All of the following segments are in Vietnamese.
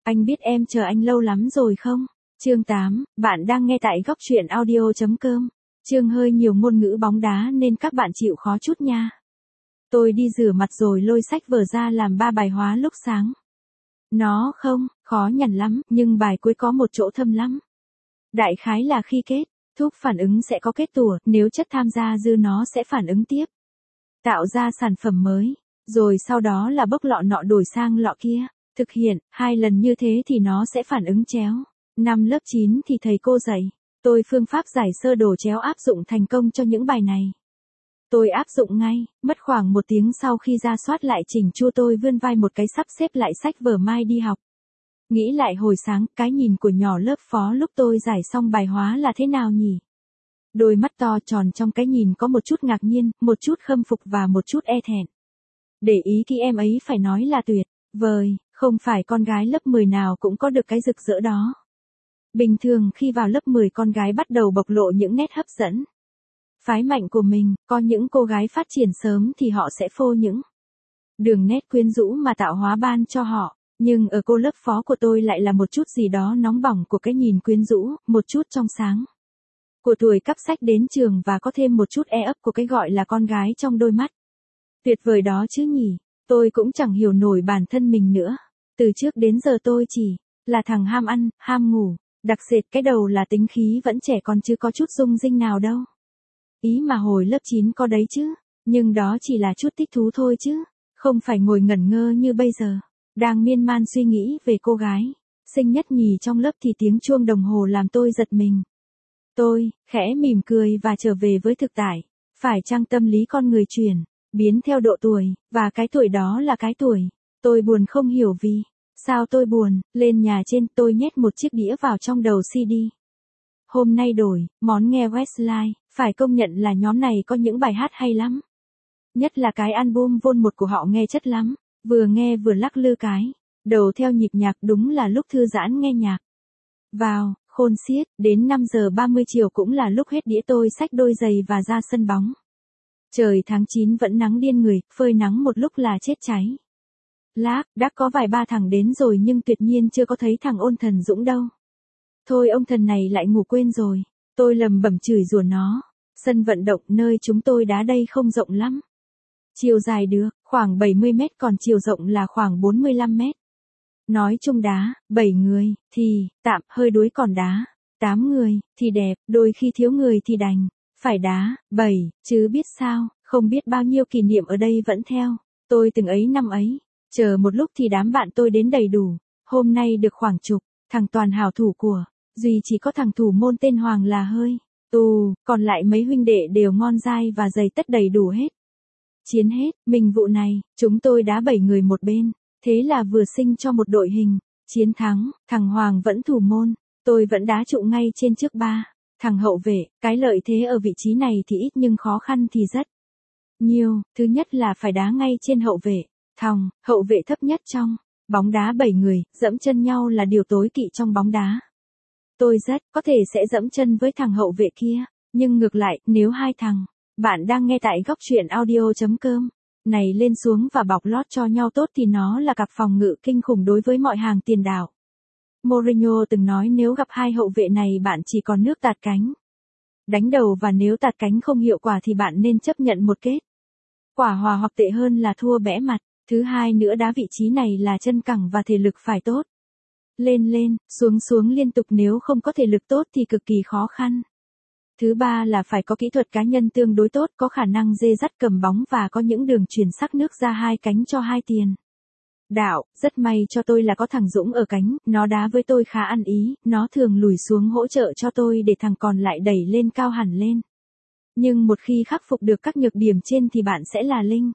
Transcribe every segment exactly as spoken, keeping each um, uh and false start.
Anh biết em chờ anh lâu lắm rồi không? Chương tám, bạn đang nghe tại góc truyện audio chấm com. Chương hơi nhiều ngôn ngữ bóng đá nên các bạn chịu khó chút nha. Tôi đi rửa mặt rồi lôi sách vở ra làm ba bài hóa lúc sáng. Nó không, khó nhằn lắm, nhưng bài cuối có một chỗ thâm lắm. Đại khái là khi kết, thúc phản ứng sẽ có kết tủa, nếu chất tham gia dư nó sẽ phản ứng tiếp. Tạo ra sản phẩm mới, rồi sau đó là bốc lọ nọ đổi sang lọ kia. Thực hiện, hai lần như thế thì nó sẽ phản ứng chéo. Năm lớp chín thì thầy cô dạy. Tôi phương pháp giải sơ đồ chéo áp dụng thành công cho những bài này. Tôi áp dụng ngay, mất khoảng một tiếng sau khi ra soát lại chỉnh chu tôi vươn vai một cái sắp xếp lại sách vở mai đi học. Nghĩ lại hồi sáng, cái nhìn của nhỏ lớp phó lúc tôi giải xong bài hóa là thế nào nhỉ? Đôi mắt to tròn trong cái nhìn có một chút ngạc nhiên, một chút khâm phục và một chút e thẹn. Để ý khi em ấy phải nói là tuyệt vời, không phải con gái lớp mười nào cũng có được cái rực rỡ đó. Bình thường khi vào lớp mười con gái bắt đầu bộc lộ những nét hấp dẫn. Phái mạnh của mình, có những cô gái phát triển sớm thì họ sẽ phô những đường nét quyến rũ mà tạo hóa ban cho họ. Nhưng ở cô lớp phó của tôi lại là một chút gì đó nóng bỏng của cái nhìn quyến rũ, một chút trong sáng. Của tuổi cắp sách đến trường và có thêm một chút e ấp của cái gọi là con gái trong đôi mắt. Tuyệt vời đó chứ nhỉ, tôi cũng chẳng hiểu nổi bản thân mình nữa. Từ trước đến giờ tôi chỉ là thằng ham ăn, ham ngủ, đặc sệt cái đầu là tính khí vẫn trẻ con chứ có chút rung rinh nào đâu. Ý mà hồi lớp chín có đấy chứ, nhưng đó chỉ là chút thích thú thôi chứ, không phải ngồi ngẩn ngơ như bây giờ. Đang miên man suy nghĩ về cô gái xinh nhất nhì trong lớp thì tiếng chuông đồng hồ làm tôi giật mình. Tôi, khẽ mỉm cười và trở về với thực tại. Phải chăng tâm lý con người chuyển, biến theo độ tuổi, và cái tuổi đó là cái tuổi. Tôi buồn không hiểu vì sao tôi buồn. Lên nhà trên tôi nhét một chiếc đĩa vào trong đầu xê đê. Hôm nay đổi, món nghe Westlife, phải công nhận là nhóm này có những bài hát hay lắm. Nhất là cái album Vol một của họ nghe chất lắm. Vừa nghe vừa lắc lư cái đầu theo nhịp nhạc, đúng là lúc thư giãn nghe nhạc. Vào, khôn xiết, đến năm giờ ba mươi chiều cũng là lúc hết đĩa tôi xách đôi giày và ra sân bóng. Trời tháng chín vẫn nắng điên người, phơi nắng một lúc là chết cháy. Lác, đã có vài ba thằng đến rồi nhưng tuyệt nhiên chưa có thấy thằng ôn thần Dũng đâu. Thôi ông thần này lại ngủ quên rồi, tôi lầm bẩm chửi rủa nó. Sân vận động nơi chúng tôi đá đây không rộng lắm. Chiều dài được, khoảng bảy mươi mét còn chiều rộng là khoảng bốn mươi lăm mét. Nói chung đá, bảy người, thì, tạm, hơi đuối còn đá. tám người, thì đẹp, đôi khi thiếu người thì đành. Phải đá, bảy, chứ biết sao, không biết bao nhiêu kỷ niệm ở đây vẫn theo. Tôi từng ấy năm ấy, chờ một lúc thì đám bạn tôi đến đầy đủ. Hôm nay được khoảng chục, thằng toàn hảo thủ của, duy chỉ có thằng thủ môn tên Hoàng là hơi tù, còn lại mấy huynh đệ đều ngon dai và giày tất đầy đủ hết. Chiến hết, mình vụ này, chúng tôi đá bảy người một bên, thế là vừa sinh cho một đội hình, chiến thắng, thằng Hoàng vẫn thủ môn, tôi vẫn đá trụ ngay trên trước ba, thằng hậu vệ, cái lợi thế ở vị trí này thì ít nhưng khó khăn thì rất nhiều, thứ nhất là phải đá ngay trên hậu vệ, thòng, hậu vệ thấp nhất trong bóng đá bảy người, dẫm chân nhau là điều tối kỵ trong bóng đá. Tôi rất có thể sẽ dẫm chân với thằng hậu vệ kia, nhưng ngược lại, nếu hai thằng bạn đang nghe tại góc truyện audio chấm com này lên xuống và bọc lót cho nhau tốt thì nó là cặp phòng ngự kinh khủng đối với mọi hàng tiền đạo. Mourinho từng nói nếu gặp hai hậu vệ này bạn chỉ còn nước tạt cánh đánh đầu, và nếu tạt cánh không hiệu quả thì bạn nên chấp nhận một kết quả hòa hoặc tệ hơn là thua bẽ mặt. Thứ hai nữa, đá vị trí này là chân cẳng và thể lực phải tốt. Lên lên, xuống xuống liên tục, nếu không có thể lực tốt thì cực kỳ khó khăn. Thứ ba là phải có kỹ thuật cá nhân tương đối tốt, có khả năng dê dắt cầm bóng và có những đường chuyển sắc nước ra hai cánh cho hai tiền đạo. Rất may cho tôi là có thằng Dũng ở cánh, nó đá với tôi khá ăn ý, nó thường lùi xuống hỗ trợ cho tôi để thằng còn lại đẩy lên cao hẳn lên. Nhưng một khi khắc phục được các nhược điểm trên thì bạn sẽ là linh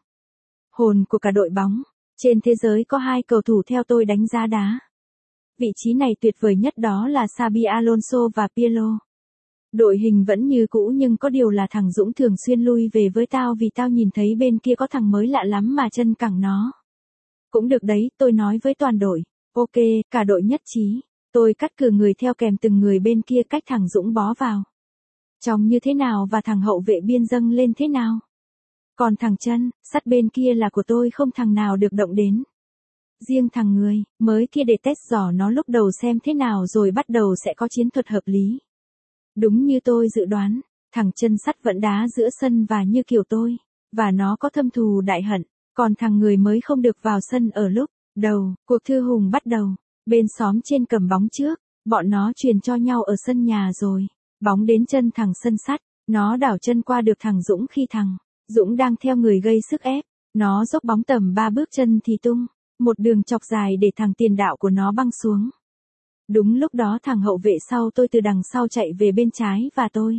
hồn của cả đội bóng. Trên thế giới có hai cầu thủ theo tôi đánh giá đá vị trí này tuyệt vời nhất, đó là Xabi Alonso và Pirlo. Đội hình vẫn như cũ nhưng có điều là thằng Dũng thường xuyên lui về với tao vì tao nhìn thấy bên kia có thằng mới lạ lắm mà chân cẳng nó cũng được đấy, tôi nói với toàn đội. Ok, cả đội nhất trí. Tôi cắt cử người theo kèm từng người bên kia cách thằng Dũng bó vào trông như thế nào và thằng hậu vệ biên dâng lên thế nào. Còn thằng chân sắt bên kia là của tôi, không thằng nào được động đến. Riêng thằng người, mới kia để test dò nó lúc đầu xem thế nào rồi bắt đầu sẽ có chiến thuật hợp lý. Đúng như tôi dự đoán, thằng chân sắt vẫn đá giữa sân và như kiểu tôi, và nó có thâm thù đại hận, còn thằng người mới không được vào sân ở lúc đầu, cuộc thư hùng bắt đầu, bên xóm trên cầm bóng trước, bọn nó truyền cho nhau ở sân nhà rồi, bóng đến chân thằng sân sắt, nó đảo chân qua được thằng Dũng khi thằng Dũng đang theo người gây sức ép, nó dốc bóng tầm ba bước chân thì tung, một đường chọc dài để thằng tiền đạo của nó băng xuống. Đúng lúc đó thằng hậu vệ sau tôi từ đằng sau chạy về bên trái và tôi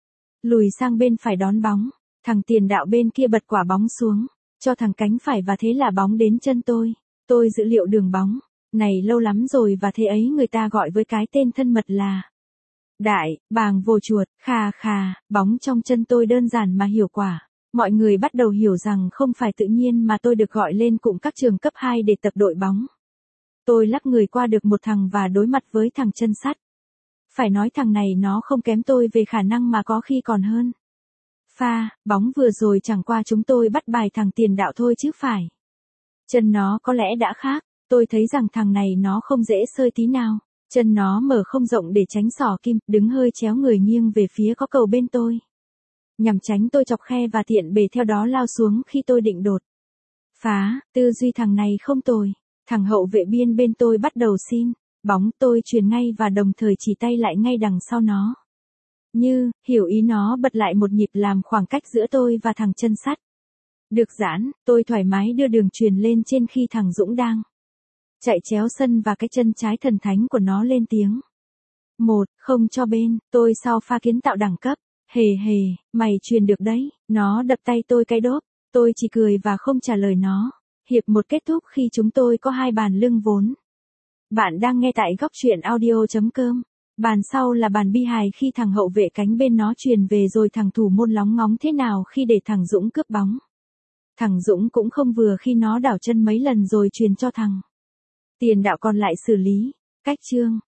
lùi sang bên phải đón bóng, thằng tiền đạo bên kia bật quả bóng xuống, cho thằng cánh phải và thế là bóng đến chân tôi. Tôi dự liệu đường bóng này lâu lắm rồi và thế ấy người ta gọi với cái tên thân mật là Đại Bàng Vồ Chuột, khà khà, bóng trong chân tôi đơn giản mà hiệu quả. Mọi người bắt đầu hiểu rằng không phải tự nhiên mà tôi được gọi lên cụm các trường cấp hai để tập đội bóng. Tôi lắc người qua được một thằng và đối mặt với thằng chân sắt. Phải nói thằng này nó không kém tôi về khả năng mà có khi còn hơn. Pha, bóng vừa rồi chẳng qua chúng tôi bắt bài thằng tiền đạo thôi chứ phải. Chân nó có lẽ đã khác, tôi thấy rằng thằng này nó không dễ sơi tí nào. Chân nó mở không rộng để tránh xỏ kim, đứng hơi chéo người nghiêng về phía có cầu bên tôi. Nhằm tránh tôi chọc khe và tiện bề theo đó lao xuống khi tôi định đột phá, tư duy thằng này không tồi. Thằng hậu vệ biên bên tôi bắt đầu xin bóng, tôi chuyền ngay và đồng thời chỉ tay lại ngay đằng sau nó. Như, hiểu ý nó bật lại một nhịp làm khoảng cách giữa tôi và thằng chân sắt được giãn, tôi thoải mái đưa đường chuyền lên trên khi thằng Dũng đang chạy chéo sân và cái chân trái thần thánh của nó lên tiếng. Một, không cho bên, tôi sau pha kiến tạo đẳng cấp. Hề hề, mày truyền được đấy, nó đập tay tôi cái đốp, tôi chỉ cười và không trả lời nó. Hiệp một kết thúc khi chúng tôi có hai bàn lưng vốn. Bạn đang nghe tại góc truyện audio chấm com. Bàn sau là bàn bi hài khi thằng hậu vệ cánh bên nó truyền về rồi thằng thủ môn lóng ngóng thế nào khi để thằng Dũng cướp bóng. Thằng Dũng cũng không vừa khi nó đảo chân mấy lần rồi truyền cho thằng tiền đạo còn lại xử lý. Cách chương